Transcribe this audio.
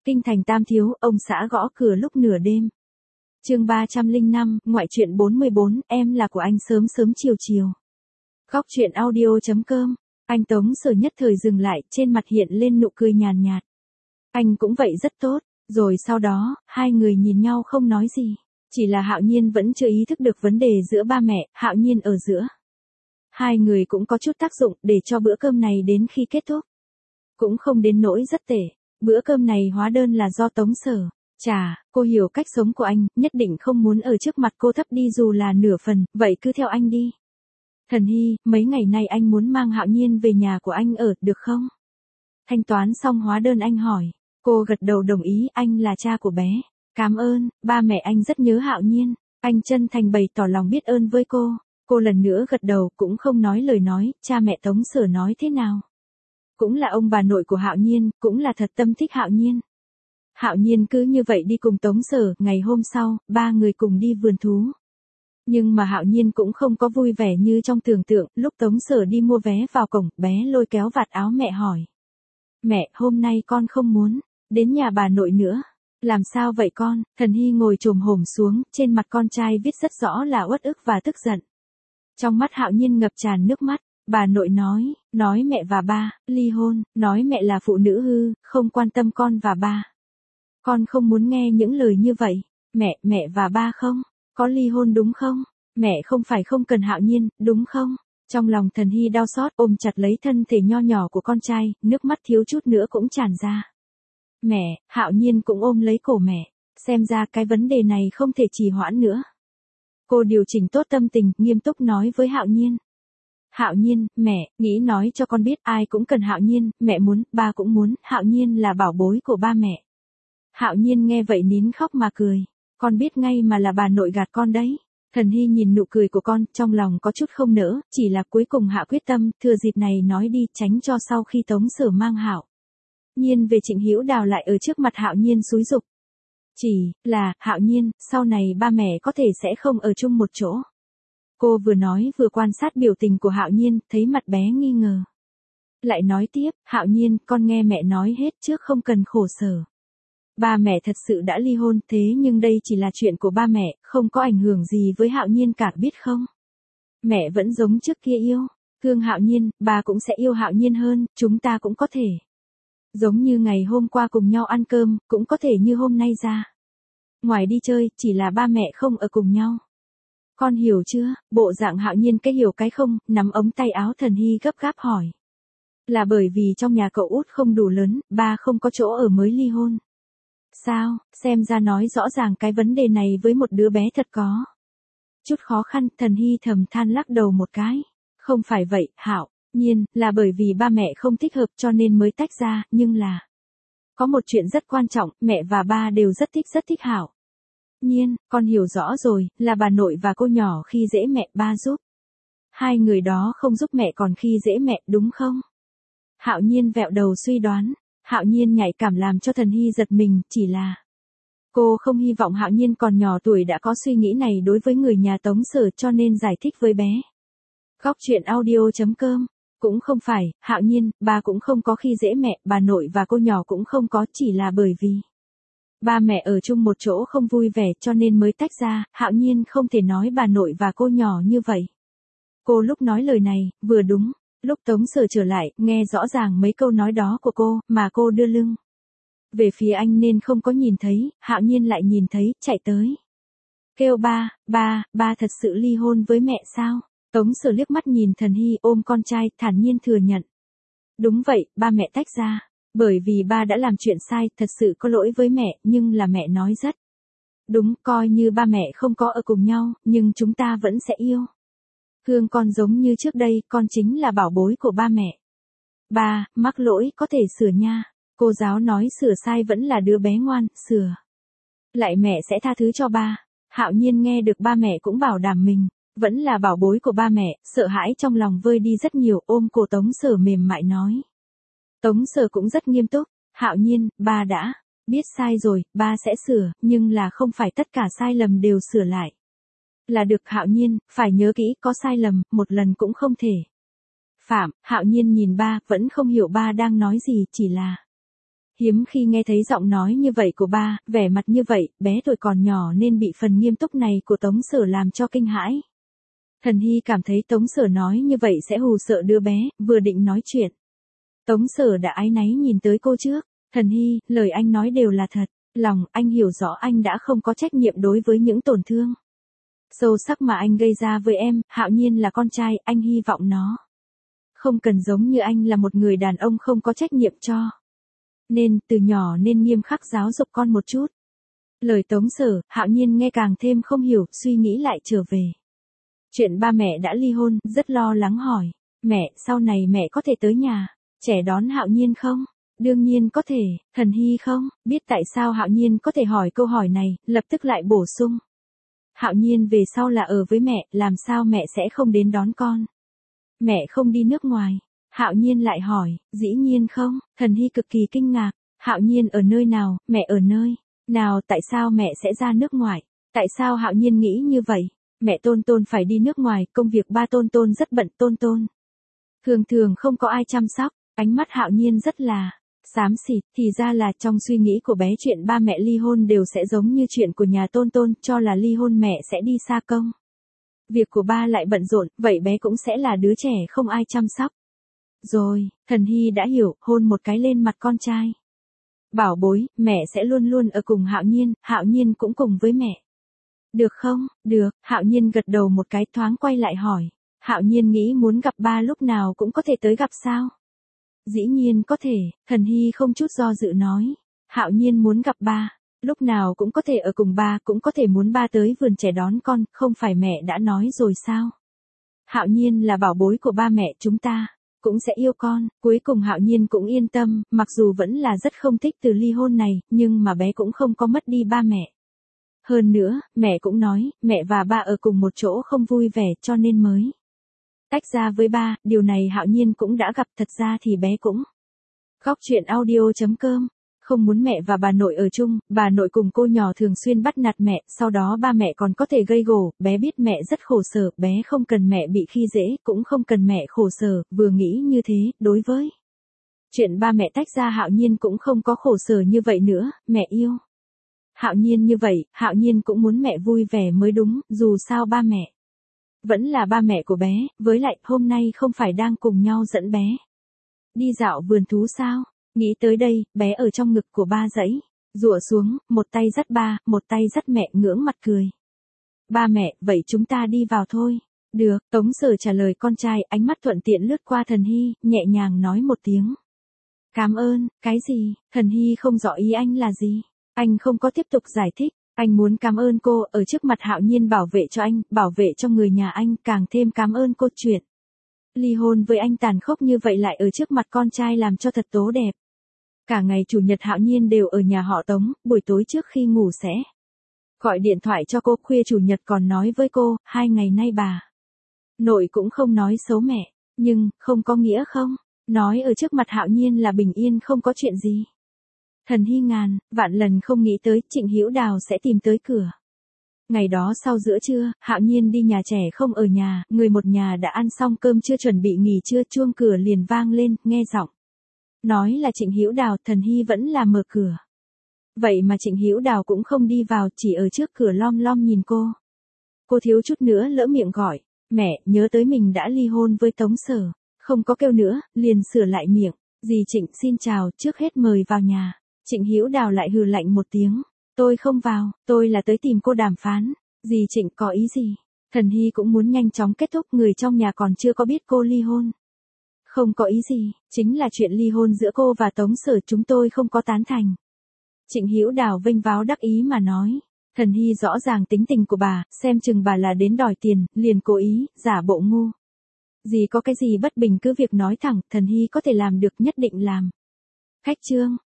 Kinh thành Tam Thiếu, ông xã gõ cửa lúc nửa đêm. Chương 305, ngoại truyện 44, em là của anh sớm sớm chiều chiều. Góc truyện audio.com. Anh Tống Sở nhất thời dừng lại, trên mặt hiện lên nụ cười nhàn nhạt. Anh cũng vậy rất tốt, rồi sau đó, hai người nhìn nhau không nói gì. Chỉ là Hạo Nhiên vẫn chưa ý thức được vấn đề giữa ba mẹ, Hạo Nhiên ở giữa. Hai người cũng có chút tác dụng để cho bữa cơm này đến khi kết thúc. Cũng không đến nỗi rất tệ, bữa cơm này hóa đơn là do Tống Sở. Chà, cô hiểu cách sống của anh, nhất định không muốn ở trước mặt cô thấp đi dù là nửa phần, vậy cứ theo anh đi. Thần Hy, mấy ngày nay anh muốn mang Hạo Nhiên về nhà của anh ở, được không? Thanh toán xong hóa đơn anh hỏi. Cô gật đầu đồng ý, anh là cha của bé. Cảm ơn, ba mẹ anh rất nhớ Hạo Nhiên. Anh chân thành bày tỏ lòng biết ơn với cô. Cô lần nữa gật đầu, cũng không nói lời nói, cha mẹ Tống Sở nói thế nào. Cũng là ông bà nội của Hạo Nhiên, cũng là thật tâm thích Hạo Nhiên. Hạo Nhiên cứ như vậy đi cùng Tống Sở, ngày hôm sau, ba người cùng đi vườn thú. Nhưng mà Hạo Nhiên cũng không có vui vẻ như trong tưởng tượng, lúc Tống Sở đi mua vé vào cổng, bé lôi kéo vạt áo mẹ hỏi. Mẹ, hôm nay con không muốn đến nhà bà nội nữa. Làm sao vậy con? Thần Hy ngồi chồm hổm xuống, trên mặt con trai viết rất rõ là uất ức và tức giận. Trong mắt Hạo Nhiên ngập tràn nước mắt. Bà nội nói mẹ và ba ly hôn, nói mẹ là phụ nữ hư, không quan tâm con và ba. Con không muốn nghe những lời như vậy. Mẹ và ba không có ly hôn đúng không? Mẹ không phải không cần Hạo Nhiên, đúng không? Trong lòng Thần Hy đau xót ôm chặt lấy thân thể nho nhỏ của con trai, nước mắt thiếu chút nữa cũng tràn ra. Mẹ, Hạo Nhiên cũng ôm lấy cổ mẹ, xem ra cái vấn đề này không thể trì hoãn nữa. Cô điều chỉnh tốt tâm tình, nghiêm túc nói với Hạo Nhiên. Hạo Nhiên, mẹ, nghĩ nói cho con biết ai cũng cần Hạo Nhiên, mẹ muốn, ba cũng muốn, Hạo Nhiên là bảo bối của ba mẹ. Hạo Nhiên nghe vậy nín khóc mà cười, con biết ngay mà là bà nội gạt con đấy. Thần Hy nhìn nụ cười của con, trong lòng có chút không nỡ, chỉ là cuối cùng hạ quyết tâm, thừa dịp này nói đi, tránh cho sau khi Tống Sở mang Hạo Nhiên về Trịnh Hữu Đào lại ở trước mặt Hạo Nhiên xúi giục. Chỉ là, Hạo Nhiên, sau này ba mẹ có thể sẽ không ở chung một chỗ. Cô vừa nói vừa quan sát biểu tình của Hạo Nhiên, thấy mặt bé nghi ngờ. Lại nói tiếp, Hạo Nhiên, con nghe mẹ nói hết trước không cần khổ sở. Ba mẹ thật sự đã ly hôn, thế nhưng đây chỉ là chuyện của ba mẹ, không có ảnh hưởng gì với Hạo Nhiên cả, biết không? Mẹ vẫn giống trước kia yêu, thương Hạo Nhiên, ba cũng sẽ yêu Hạo Nhiên hơn, chúng ta cũng có thể. Giống như ngày hôm qua cùng nhau ăn cơm, cũng có thể như hôm nay ra. Ngoài đi chơi, chỉ là ba mẹ không ở cùng nhau. Con hiểu chưa? Bộ dạng Hạo Nhiên cái hiểu cái không, nắm ống tay áo Thần Hy gấp gáp hỏi. Là bởi vì trong nhà cậu út không đủ lớn, ba không có chỗ ở mới ly hôn. Sao, xem ra nói rõ ràng cái vấn đề này với một đứa bé thật có chút khó khăn, Thần Hy thầm than lắc đầu một cái. Không phải vậy, Hạo Nhiên, là bởi vì ba mẹ không thích hợp cho nên mới tách ra, nhưng là có một chuyện rất quan trọng, mẹ và ba đều rất thích Hạo Nhiên, con hiểu rõ rồi, là bà nội và cô nhỏ khi dễ mẹ, ba giúp. Hai người đó không giúp mẹ còn khi dễ mẹ, đúng không? Hạo Nhiên vẹo đầu suy đoán. Hạo Nhiên nhạy cảm làm cho Thần Hy giật mình, chỉ là cô không hy vọng Hạo Nhiên còn nhỏ tuổi đã có suy nghĩ này đối với người nhà Tống Sở cho nên giải thích với bé. Góc truyện audio.com. Cũng không phải, Hạo Nhiên, ba cũng không có khi dễ mẹ, bà nội và cô nhỏ cũng không có, chỉ là bởi vì ba mẹ ở chung một chỗ không vui vẻ cho nên mới tách ra, Hạo Nhiên không thể nói bà nội và cô nhỏ như vậy. Cô lúc nói lời này, vừa đúng. Lúc Tống Sở trở lại, nghe rõ ràng mấy câu nói đó của cô, mà cô đưa lưng về phía anh nên không có nhìn thấy, Hạo Nhiên lại nhìn thấy, chạy tới. Kêu ba thật sự ly hôn với mẹ sao? Tống Sở liếc mắt nhìn Thần Hy ôm con trai, thản nhiên thừa nhận. Đúng vậy, ba mẹ tách ra. Bởi vì ba đã làm chuyện sai, thật sự có lỗi với mẹ, nhưng là mẹ nói rất đúng, coi như ba mẹ không có ở cùng nhau, nhưng chúng ta vẫn sẽ yêu. Thương con giống như trước đây, con chính là bảo bối của ba mẹ. Ba, mắc lỗi, có thể sửa nha. Cô giáo nói sửa sai vẫn là đứa bé ngoan, sửa lại mẹ sẽ tha thứ cho ba. Hạo Nhiên nghe được ba mẹ cũng bảo đảm mình vẫn là bảo bối của ba mẹ, sợ hãi trong lòng vơi đi rất nhiều, ôm cổ Tống Sở mềm mại nói. Tống Sở cũng rất nghiêm túc. Hạo Nhiên, ba đã biết sai rồi, ba sẽ sửa, nhưng là không phải tất cả sai lầm đều sửa lại. Là được. Hạo Nhiên, phải nhớ kỹ, có sai lầm, một lần cũng không thể phạm. Hạo Nhiên nhìn ba, vẫn không hiểu ba đang nói gì, chỉ là Hiếm khi nghe thấy giọng nói như vậy của ba, vẻ mặt như vậy, bé tuổi còn nhỏ nên bị phần nghiêm túc này của Tống Sở làm cho kinh hãi. Thần Hy cảm thấy Tống Sở nói như vậy sẽ hù sợ đứa bé, vừa định nói chuyện. Tống Sở đã áy náy nhìn tới cô trước. Thần Hy, lời anh nói đều là thật. Lòng anh hiểu rõ anh đã không có trách nhiệm đối với những tổn thương sâu sắc mà anh gây ra với em. Hạo Nhiên là con trai, anh hy vọng nó không cần giống như anh là một người đàn ông không có trách nhiệm cho. Nên, từ nhỏ nên nghiêm khắc giáo dục con một chút. Lời Tống Sở, Hạo Nhiên nghe càng thêm không hiểu, suy nghĩ lại trở về. Chuyện ba mẹ đã ly hôn, rất lo lắng hỏi. Mẹ, sau này mẹ có thể tới nhà, trẻ đón Hạo Nhiên không? Đương nhiên có thể. Thần Hy không biết tại sao Hạo Nhiên có thể hỏi câu hỏi này, lập tức lại bổ sung. Hạo Nhiên về sau là ở với mẹ, làm sao mẹ sẽ không đến đón con? Mẹ không đi nước ngoài. Hạo Nhiên lại hỏi, dĩ nhiên không. Thần Hy cực kỳ kinh ngạc. Hạo Nhiên ở nơi nào? Mẹ ở nơi nào? Tại sao mẹ sẽ ra nước ngoài? Tại sao Hạo Nhiên nghĩ như vậy? Mẹ Tôn Tôn phải đi nước ngoài, công việc ba Tôn Tôn rất bận. Tôn Tôn thường thường không có ai chăm sóc. Ánh mắt Hạo Nhiên rất là xám xịt. Thì ra là trong suy nghĩ của bé chuyện ba mẹ ly hôn đều sẽ giống như chuyện của nhà Tôn Tôn, cho là ly hôn mẹ sẽ đi xa công việc của ba lại bận rộn, vậy bé cũng sẽ là đứa trẻ không ai chăm sóc. Rồi, Thần Hy đã hiểu, hôn một cái lên mặt con trai. Bảo bối, mẹ sẽ luôn luôn ở cùng Hạo Nhiên cũng cùng với mẹ. Được không? Được. Hạo Nhiên gật đầu một cái, thoáng quay lại hỏi. Hạo Nhiên nghĩ muốn gặp ba lúc nào cũng có thể tới gặp sao? Dĩ nhiên có thể. Thần Hy không chút do dự nói. Hạo Nhiên muốn gặp ba, lúc nào cũng có thể ở cùng ba, cũng có thể muốn ba tới vườn trẻ đón con, không phải mẹ đã nói rồi sao? Hạo Nhiên là bảo bối của ba mẹ chúng ta, cũng sẽ yêu con. Cuối cùng Hạo Nhiên cũng yên tâm, mặc dù vẫn là rất không thích từ ly hôn này, nhưng mà bé cũng không có mất đi ba mẹ. Hơn nữa, mẹ cũng nói, mẹ và ba ở cùng một chỗ không vui vẻ cho nên mới tách ra với ba. Điều này Hạo Nhiên cũng đã gặp, thật ra thì bé cũng Góc truyện audio.com không muốn mẹ và bà nội ở chung. Bà nội cùng cô nhỏ thường xuyên bắt nạt mẹ, sau đó ba mẹ còn có thể gây gổ. Bé biết mẹ rất khổ sở, bé không cần mẹ bị khi dễ, cũng không cần mẹ khổ sở. Vừa nghĩ như thế, đối với chuyện ba mẹ tách ra Hạo Nhiên cũng không có khổ sở như vậy nữa. Mẹ yêu Hạo Nhiên như vậy, Hạo Nhiên cũng muốn mẹ vui vẻ mới đúng, dù sao ba mẹ vẫn là ba mẹ của bé. Với lại, hôm nay không phải đang cùng nhau dẫn bé đi dạo vườn thú sao? Nghĩ tới đây, bé ở trong ngực của ba giãy giụa xuống, một tay dắt ba, một tay dắt mẹ, ngưỡng mặt cười. Ba mẹ, vậy chúng ta đi vào thôi. Được. Tống Sở trả lời con trai, ánh mắt thuận tiện lướt qua Thần Hy, nhẹ nhàng nói một tiếng. Cảm ơn. Cái gì? Thần Hy không rõ ý anh là gì. Anh không có tiếp tục giải thích. Anh muốn cảm ơn cô, ở trước mặt Hạo Nhiên bảo vệ cho anh, bảo vệ cho người nhà anh, càng thêm cảm ơn cô chuyện ly hôn với anh tàn khốc như vậy lại ở trước mặt con trai làm cho thật tố đẹp. Cả ngày chủ nhật Hạo Nhiên đều ở nhà họ Tống, buổi tối trước khi ngủ sẽ gọi điện thoại cho cô. Khuya chủ nhật còn nói với cô, 2 ngày nay bà nội cũng không nói xấu mẹ, nhưng không có nghĩa không nói ở trước mặt Hạo Nhiên là bình yên không có chuyện gì. Thần Hy ngàn vạn lần không nghĩ tới Trịnh Hữu Đào sẽ tìm tới cửa. Ngày đó sau giữa trưa, Hạo Nhiên đi nhà trẻ không ở nhà, người một nhà đã ăn xong cơm chưa chuẩn bị nghỉ trưa, chuông cửa liền vang lên, nghe giọng nói là Trịnh Hữu Đào. Thần Hy vẫn là mở cửa. Vậy mà Trịnh Hữu Đào cũng không đi vào, chỉ ở trước cửa lom lom nhìn cô. Cô thiếu chút nữa lỡ miệng gọi, mẹ, nhớ tới mình đã ly hôn với Tống Sở. Không có kêu nữa, liền sửa lại miệng. Dì Trịnh xin chào, trước hết mời vào nhà. Trịnh Hữu Đào lại hừ lạnh một tiếng. Tôi không vào, tôi là tới tìm cô đàm phán. Dì Trịnh có ý gì? Thần Hy cũng muốn nhanh chóng kết thúc, người trong nhà còn chưa có biết cô ly hôn. Không có ý gì, chính là chuyện ly hôn giữa cô và Tống Sở, chúng tôi không có tán thành. Trịnh Hữu Đào vênh váo đắc ý mà nói. Thần Hy rõ ràng tính tình của bà, xem chừng bà là đến đòi tiền, liền cố ý, giả bộ ngu. Dì có cái gì bất bình cứ việc nói thẳng, Thần Hy có thể làm được, nhất định làm. Khách trương.